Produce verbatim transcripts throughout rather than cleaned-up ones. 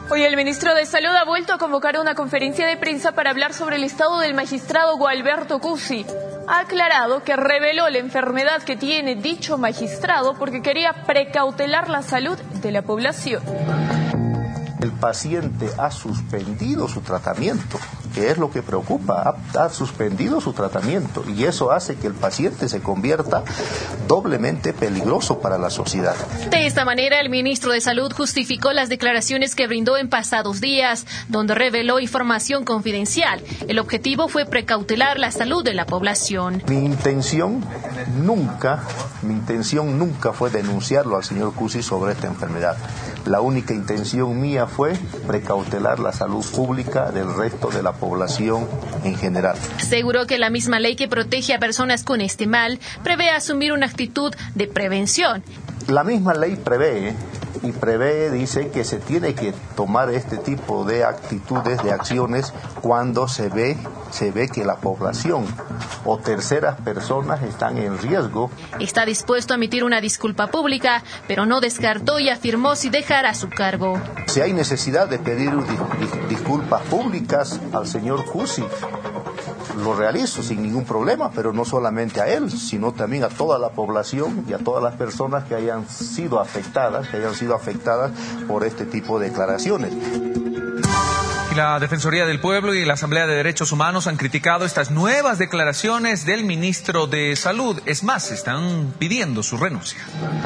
Hoy el ministro de Salud ha vuelto a convocar una conferencia de prensa para hablar sobre el estado del magistrado Gualberto Cusi. Ha aclarado que reveló la enfermedad que tiene dicho magistrado porque quería precautelar la salud de la población. El paciente ha suspendido su tratamiento, que es lo que preocupa, ha, ha suspendido su tratamiento y eso hace que el paciente se convierta doblemente peligroso para la sociedad. De esta manera, el ministro de Salud justificó las declaraciones que brindó en pasados días, donde reveló información confidencial. El objetivo fue precautelar la salud de la población. Mi intención nunca, mi intención nunca fue denunciarlo al señor Cusi sobre esta enfermedad. La única intención mía fue precautelar la salud pública del resto de la población en general. Aseguró que la misma ley que protege a personas con este mal prevé asumir una actitud de prevención. La misma ley prevé y prevé, dice, que se tiene que tomar este tipo de actitudes, de acciones, cuando se ve, se ve que la población o terceras personas están en riesgo. Está dispuesto a emitir una disculpa pública, pero no descartó y afirmó si dejará su cargo. Si hay necesidad de pedir dis- disculpas públicas al señor Cusi, lo realizo sin ningún problema, pero no solamente a él, sino también a toda la población y a todas las personas que hayan sido afectadas, que hayan sido afectadas por este tipo de declaraciones. La Defensoría del Pueblo y la Asamblea de Derechos Humanos han criticado estas nuevas declaraciones del ministro de Salud. Es más, están pidiendo su renuncia.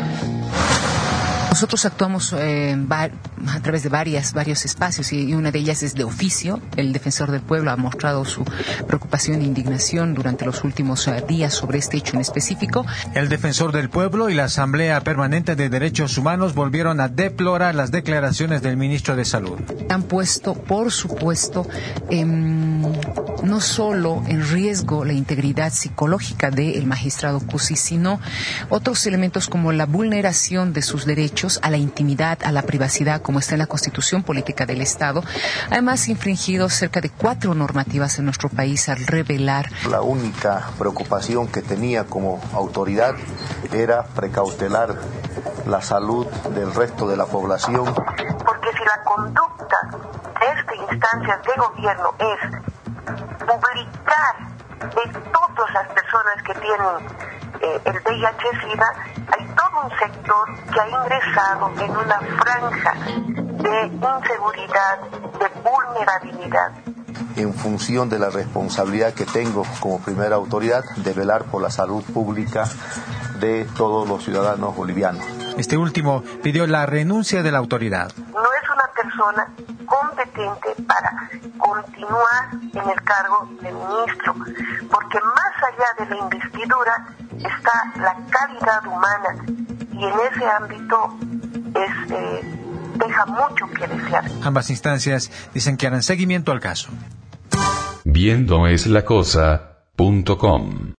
Nosotros actuamos eh, a través de varias, varios espacios y una de ellas es de oficio. El Defensor del Pueblo ha mostrado su preocupación e indignación durante los últimos uh, días sobre este hecho en específico. El Defensor del Pueblo y la Asamblea Permanente de Derechos Humanos volvieron a deplorar las declaraciones del ministro de Salud. Han puesto, por supuesto, eh, no solo en riesgo la integridad psicológica del magistrado Cusi, sino otros elementos como la vulneración de sus derechos a la intimidad, a la privacidad, como está en la Constitución Política del Estado. Además, infringido cerca de cuatro normativas en nuestro país al revelar. La única preocupación que tenía como autoridad era precautelar la salud del resto de la población. Porque si la conducta de estas instancias de gobierno es publicar de todas las personas que tienen eh, el V I H SIDA, hay todo un sector que ha ingresado en una franja de inseguridad, de vulnerabilidad. En función de la responsabilidad que tengo como primera autoridad de velar por la salud pública de todos los ciudadanos bolivianos. Este último pidió la renuncia de la autoridad. No es una persona competente para continuar en el cargo de ministro, porque más allá de la investidura está la calidad humana y en ese ámbito es, eh, deja mucho que desear. Ambas instancias dicen que harán seguimiento al caso. Viendo es la cosa punto com